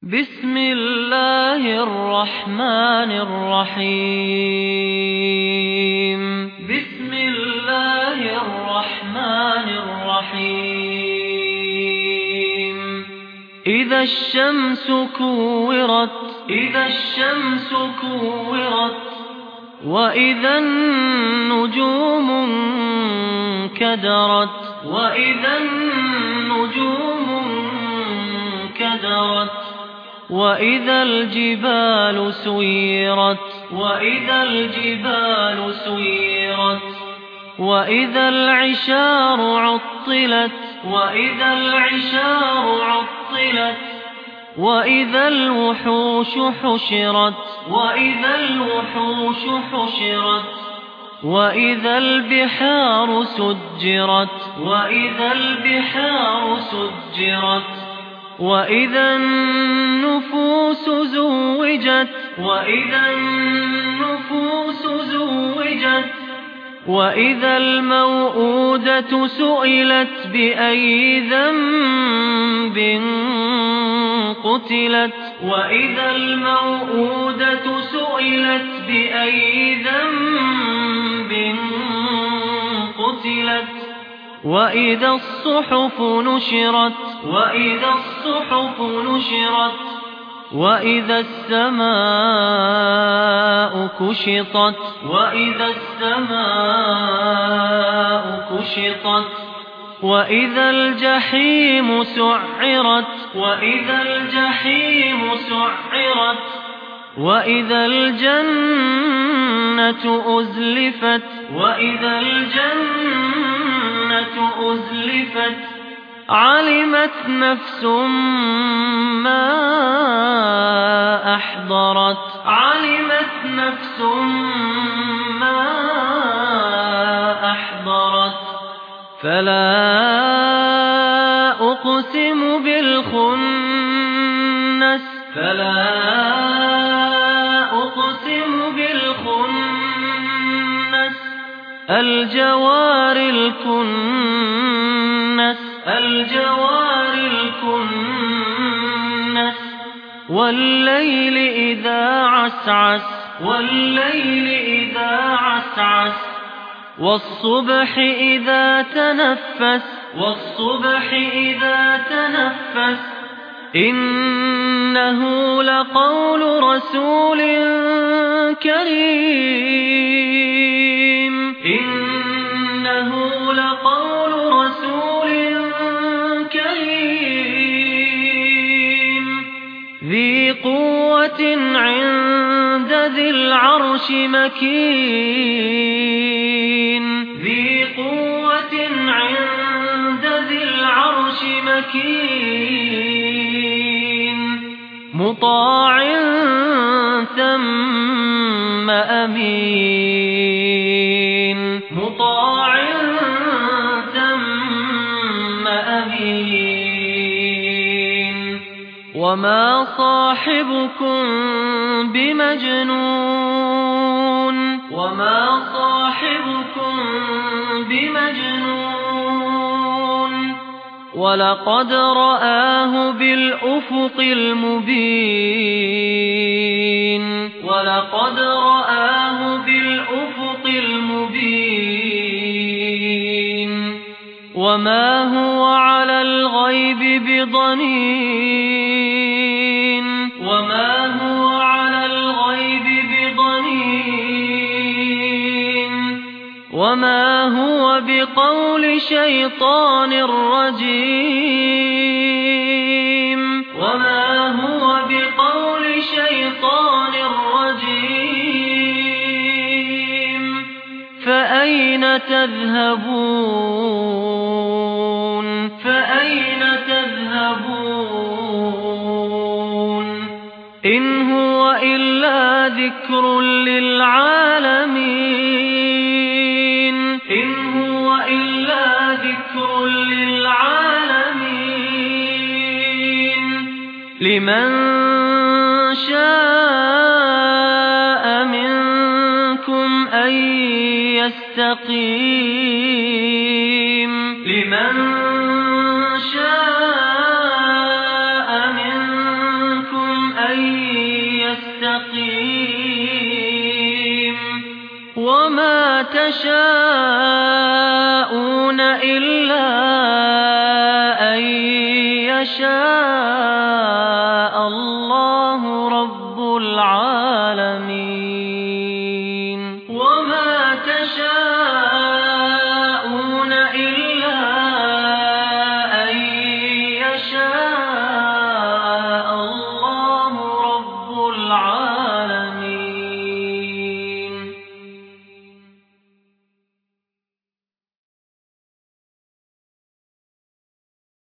بسم الله الرحمن الرحيم بسم الله الرحمن الرحيم إذا الشمس كورت وإذا النجوم انكدرت وإذا الجبال سيرت وإذا العشار عطلت وإذا الوحوش حشرت وإذا البحار سجرت وإذا النفوس زوجت وإذا الموءودة سئلت بأي ذنب قتلت وإذا الصحف نشرت وإذا السماء كشطت وإذا الجحيم سعرت وإذا الجنة أزلفت علمت نفس ما أحضرت فلا أقسم بالخنس الجوار الكنس والليل إذا عسعس والصبح إذا تنفس إنه لقول رسول كريم ذي قوة عند ذي العرش مكين مطاع ثم أمين وما صاحبكم بمجنون ولقد رآه بالأفق المبين وما هو على الغيب بضنين وما هو بقول شيطان رجيم فأين تذهبون إن هو إلا ذكر للعالمين لمن شاء منكم أن يستقيم لمن شاء منكم يستقيم وما تشاءون إلا أن يشاء الله رب العالمين وما